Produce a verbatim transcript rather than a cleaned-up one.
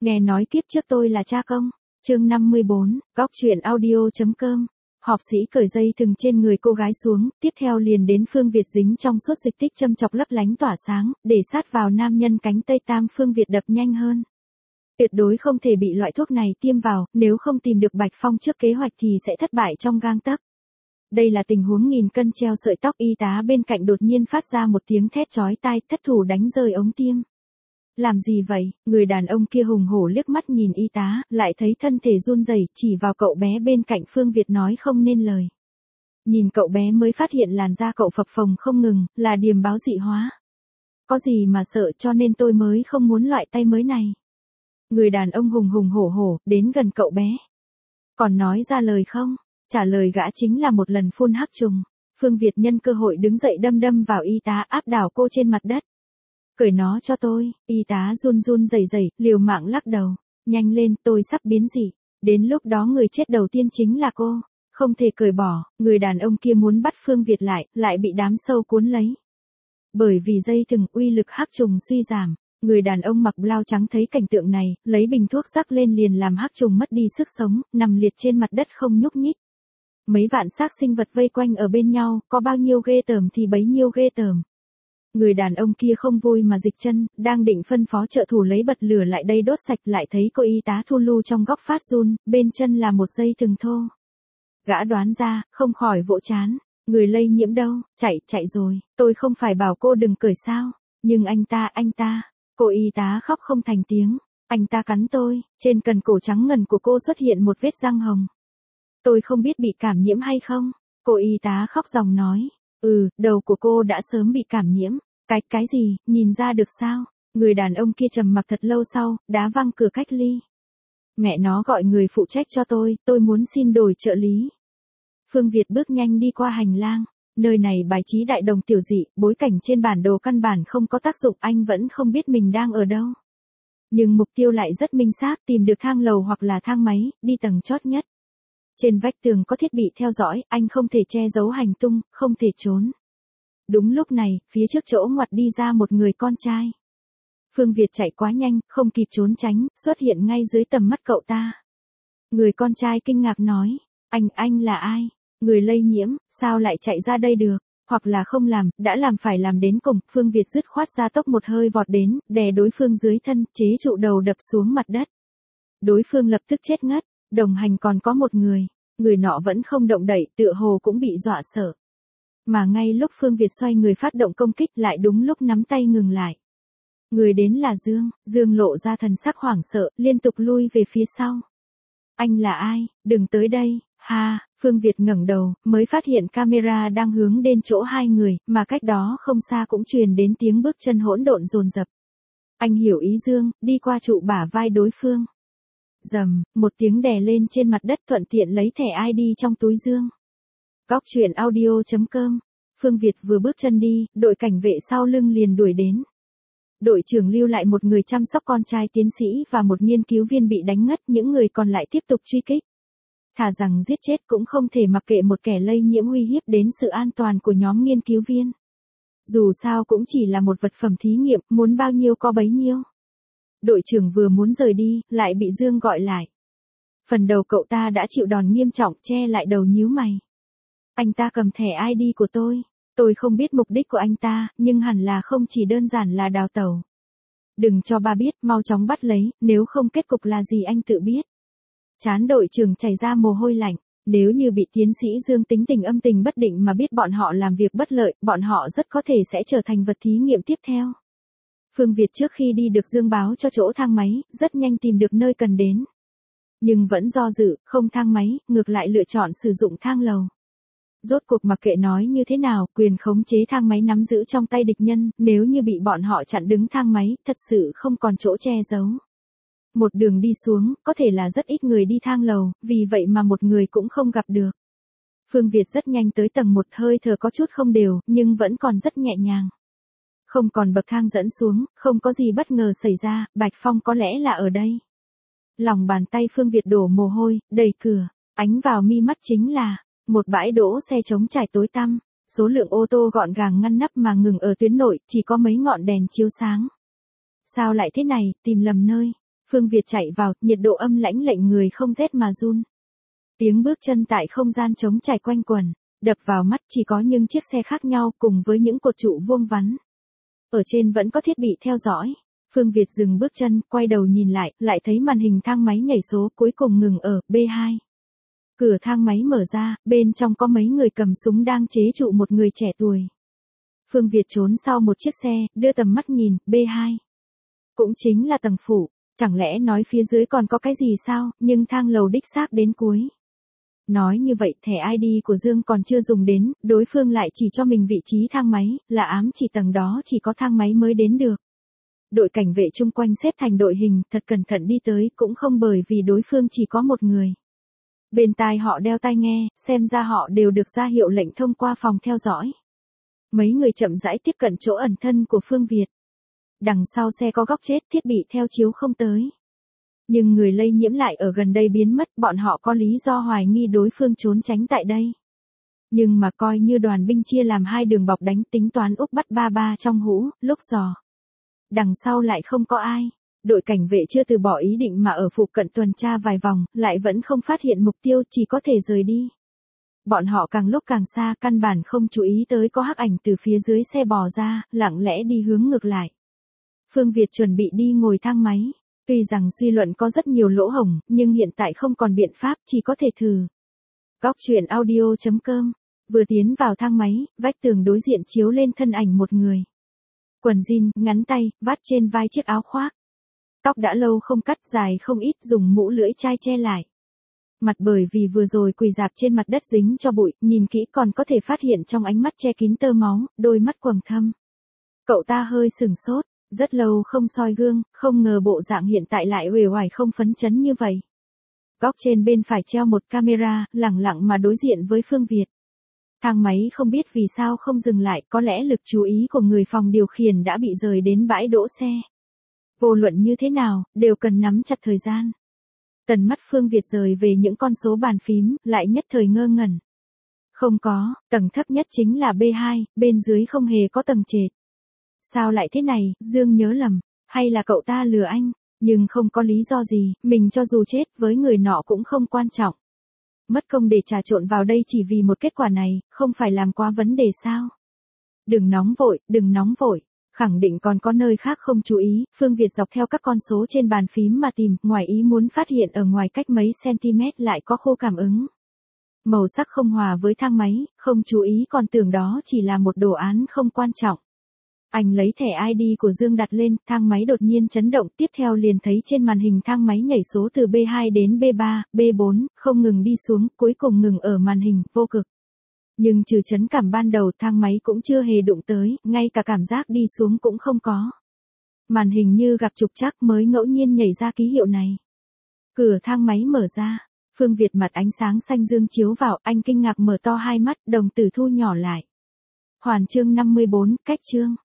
Nghe nói kiếp trước tôi là cha công. Chương năm mươi bốn, góc chuyện audio.com. Họp sĩ cởi dây thừng trên người cô gái xuống, tiếp theo liền đến Phương Việt dính trong suốt dịch tích châm chọc lấp lánh tỏa sáng, để sát vào nam nhân cánh tay tam. Phương Việt đập nhanh hơn. Tuyệt đối không thể bị loại thuốc này tiêm vào, nếu không tìm được Bạch Phong trước kế hoạch thì sẽ thất bại trong gang tấc. Đây là tình huống nghìn cân treo sợi tóc. Y tá bên cạnh đột nhiên phát ra một tiếng thét chói tai, thất thủ đánh rơi ống tiêm. Làm gì vậy? Người đàn ông kia hùng hổ liếc mắt nhìn y tá, lại thấy thân thể run rẩy, chỉ vào cậu bé bên cạnh. Phương Việt nói không nên lời. Nhìn cậu bé mới phát hiện làn da cậu phập phồng không ngừng, là điềm báo dị hóa. Có gì mà sợ, cho nên tôi mới không muốn loại tay mới này. Người đàn ông hùng hùng hổ hổ, đến gần cậu bé. Còn nói ra lời không? Trả lời gã chính là một lần phun hắc trùng. Phương Việt nhân cơ hội đứng dậy đâm đâm vào y tá, áp đảo cô trên mặt đất. Cởi nó cho tôi. Y tá run run rẩy rẩy, liều mạng lắc đầu. Nhanh lên, tôi sắp biến dị. Đến lúc đó người chết đầu tiên chính là cô. Không thể cởi bỏ. Người đàn ông kia muốn bắt Phương Việt lại, lại bị đám sâu cuốn lấy. Bởi vì dây thừng, uy lực hắc trùng suy giảm. Người đàn ông mặc blau trắng thấy cảnh tượng này, lấy bình thuốc rắc lên liền làm hắc trùng mất đi sức sống, nằm liệt trên mặt đất không nhúc nhích. Mấy vạn xác sinh vật vây quanh ở bên nhau, có bao nhiêu ghê tởm thì bấy nhiêu ghê tởm. Người đàn ông kia không vui mà dịch chân, đang định phân phó trợ thủ lấy bật lửa lại đây đốt sạch, lại thấy cô y tá thu lu trong góc phát run, bên chân là một dây thừng thô. Gã đoán ra, không khỏi vỗ chán. Người lây nhiễm đâu? Chạy, chạy rồi. Tôi không phải bảo cô đừng cởi sao? Nhưng anh ta, anh ta. Cô y tá khóc không thành tiếng. Anh ta cắn tôi. Trên cần cổ trắng ngần của cô xuất hiện một vết răng hồng. Tôi không biết bị cảm nhiễm hay không. Cô y tá khóc ròng nói. Ừ, đầu của cô đã sớm bị cảm nhiễm. Cái, cái gì, nhìn ra được sao? Người đàn ông kia trầm mặc thật lâu sau, đá văng cửa cách ly. Mẹ nó gọi người phụ trách cho tôi, tôi muốn xin đổi trợ lý. Phương Việt bước nhanh đi qua hành lang. Nơi này bài trí đại đồng tiểu dị, bối cảnh trên bản đồ căn bản không có tác dụng, anh vẫn không biết mình đang ở đâu. Nhưng mục tiêu lại rất minh xác, tìm được thang lầu hoặc là thang máy, đi tầng chót nhất. Trên vách tường có thiết bị theo dõi, anh không thể che giấu hành tung, không thể trốn. Đúng lúc này, phía trước chỗ ngoặt đi ra một người con trai. Phương Việt chạy quá nhanh, không kịp trốn tránh, xuất hiện ngay dưới tầm mắt cậu ta. Người con trai kinh ngạc nói, anh, anh là ai? Người lây nhiễm, sao lại chạy ra đây được? Hoặc là không làm, đã làm phải làm đến cùng. Phương Việt dứt khoát ra tốc một hơi vọt đến, đè đối phương dưới thân, chế trụ đầu đập xuống mặt đất. Đối phương lập tức chết ngất, đồng hành còn có một người. Người nọ vẫn không động đậy, tựa hồ cũng bị dọa sợ. Mà ngay lúc Phương Việt xoay người phát động công kích lại đúng lúc nắm tay ngừng lại. Người đến là Dương, Dương lộ ra thần sắc hoảng sợ, liên tục lui về phía sau. Anh là ai? Đừng tới đây, ha, Phương Việt ngẩng đầu, mới phát hiện camera đang hướng đến chỗ hai người, mà cách đó không xa cũng truyền đến tiếng bước chân hỗn độn dồn dập. Anh hiểu ý Dương, đi qua trụ bả vai đối phương. Rầm, một tiếng đè lên trên mặt đất, thuận tiện lấy thẻ i đê trong túi Dương. Góc chuyện audio.com. Phương Việt vừa bước chân đi, đội cảnh vệ sau lưng liền đuổi đến. Đội trưởng lưu lại một người chăm sóc con trai tiến sĩ và một nghiên cứu viên bị đánh ngất, những người còn lại tiếp tục truy kích. Thà rằng giết chết cũng không thể mặc kệ một kẻ lây nhiễm uy hiếp đến sự an toàn của nhóm nghiên cứu viên. Dù sao cũng chỉ là một vật phẩm thí nghiệm, muốn bao nhiêu có bấy nhiêu. Đội trưởng vừa muốn rời đi, lại bị Dương gọi lại. Phần đầu cậu ta đã chịu đòn nghiêm trọng, che lại đầu nhíu mày. Anh ta cầm thẻ i đê của tôi. Tôi không biết mục đích của anh ta, nhưng hẳn là không chỉ đơn giản là đào tẩu. Đừng cho ba biết, mau chóng bắt lấy, nếu không kết cục là gì anh tự biết. Trán đội trưởng chảy ra mồ hôi lạnh. Nếu như bị tiến sĩ Dương tính tình âm tình bất định mà biết bọn họ làm việc bất lợi, bọn họ rất có thể sẽ trở thành vật thí nghiệm tiếp theo. Phương Việt trước khi đi được Dương báo cho chỗ thang máy, rất nhanh tìm được nơi cần đến. Nhưng vẫn do dự, không thang máy, ngược lại lựa chọn sử dụng thang lầu. Rốt cuộc mặc kệ nói như thế nào, quyền khống chế thang máy nắm giữ trong tay địch nhân, nếu như bị bọn họ chặn đứng thang máy, thật sự không còn chỗ che giấu. Một đường đi xuống, có thể là rất ít người đi thang lầu, vì vậy mà một người cũng không gặp được. Phương Việt rất nhanh tới tầng một, hơi thở có chút không đều, nhưng vẫn còn rất nhẹ nhàng. Không còn bậc thang dẫn xuống, không có gì bất ngờ xảy ra, Bạch Phong có lẽ là ở đây. Lòng bàn tay Phương Việt đổ mồ hôi, đẩy cửa, ánh vào mi mắt chính là một bãi đỗ xe trống trải tối tăm, số lượng ô tô gọn gàng ngăn nắp mà ngừng ở tuyến nội, chỉ có mấy ngọn đèn chiếu sáng. Sao lại thế này, tìm lầm nơi. Phương Việt chạy vào, nhiệt độ âm lãnh lệnh người không rét mà run. Tiếng bước chân tại không gian trống trải quanh quẩn, đập vào mắt chỉ có những chiếc xe khác nhau cùng với những cột trụ vuông vắn. Ở trên vẫn có thiết bị theo dõi. Phương Việt dừng bước chân, quay đầu nhìn lại, lại thấy màn hình thang máy nhảy số cuối cùng ngừng ở B hai. Cửa thang máy mở ra, bên trong có mấy người cầm súng đang chế trụ một người trẻ tuổi. Phương Việt trốn sau một chiếc xe, đưa tầm mắt nhìn, B hai. Cũng chính là tầng phụ, chẳng lẽ nói phía dưới còn có cái gì sao, nhưng thang lầu đích xác đến cuối. Nói như vậy thẻ i đê của Dương còn chưa dùng đến, đối phương lại chỉ cho mình vị trí thang máy, là ám chỉ tầng đó chỉ có thang máy mới đến được. Đội cảnh vệ chung quanh xếp thành đội hình, thật cẩn thận đi tới, cũng không bởi vì đối phương chỉ có một người. Bên tai họ đeo tai nghe, xem ra họ đều được ra hiệu lệnh thông qua phòng theo dõi. Mấy người chậm rãi tiếp cận chỗ ẩn thân của Phương Việt. Đằng sau xe có góc chết, thiết bị theo chiếu không tới. Nhưng người lây nhiễm lại ở gần đây biến mất, bọn họ có lý do hoài nghi đối phương trốn tránh tại đây. Nhưng mà coi như đoàn binh chia làm hai đường bọc đánh, tính toán úp bắt ba ba trong hũ, lúc dò. Đằng sau lại không có ai. Đội cảnh vệ chưa từ bỏ ý định mà ở phụ cận tuần tra vài vòng, lại vẫn không phát hiện mục tiêu, chỉ có thể rời đi. Bọn họ càng lúc càng xa, căn bản không chú ý tới có hắc ảnh từ phía dưới xe bò ra, lặng lẽ đi hướng ngược lại. Phương Việt chuẩn bị đi ngồi thang máy. Tuy rằng suy luận có rất nhiều lỗ hổng, nhưng hiện tại không còn biện pháp, chỉ có thể thử. Góc truyện audio chấm com. Vừa tiến vào thang máy, vách tường đối diện chiếu lên thân ảnh một người. Quần jean, ngắn tay, vắt trên vai chiếc áo khoác. Tóc đã lâu không cắt, dài không ít, dùng mũ lưỡi chai che lại. Mặt bởi vì vừa rồi quỳ rạp trên mặt đất dính cho bụi, nhìn kỹ còn có thể phát hiện trong ánh mắt che kín tơ máu, đôi mắt quầng thâm. Cậu ta hơi sừng sốt, rất lâu không soi gương, không ngờ bộ dạng hiện tại lại uể oải không phấn chấn như vậy. Góc trên bên phải treo một camera, lẳng lặng mà đối diện với Phương Việt. Thang máy không biết vì sao không dừng lại, có lẽ lực chú ý của người phòng điều khiển đã bị rời đến bãi đỗ xe. Vô luận như thế nào, đều cần nắm chặt thời gian. Tầm mắt Phương Việt rời về những con số bàn phím, lại nhất thời ngơ ngẩn. Không có, tầng thấp nhất chính là B hai, bên dưới không hề có tầng trệt. Sao lại thế này, Dương nhớ lầm, hay là cậu ta lừa anh, nhưng không có lý do gì, mình cho dù chết với người nọ cũng không quan trọng. Mất công để trà trộn vào đây chỉ vì một kết quả này, không phải làm quá vấn đề sao? Đừng nóng vội, đừng nóng vội. Khẳng định còn có nơi khác không chú ý, Phương Việt dọc theo các con số trên bàn phím mà tìm, ngoài ý muốn phát hiện ở ngoài cách mấy cm lại có khô cảm ứng. Màu sắc không hòa với thang máy, không chú ý còn tưởng đó chỉ là một đồ án không quan trọng. Anh lấy thẻ i đê của Dương đặt lên, thang máy đột nhiên chấn động, tiếp theo liền thấy trên màn hình thang máy nhảy số từ B hai đến B ba, B bốn, không ngừng đi xuống, cuối cùng ngừng ở màn hình, vô cực. Nhưng trừ chấn cảm ban đầu thang máy cũng chưa hề đụng tới, ngay cả cảm giác đi xuống cũng không có. Màn hình như gặp trục trặc mới ngẫu nhiên nhảy ra ký hiệu này. Cửa thang máy mở ra, Phương Việt mặt ánh sáng xanh dương chiếu vào, anh kinh ngạc mở to hai mắt, đồng tử thu nhỏ lại. Hoàn chương năm mươi bốn, cách chương.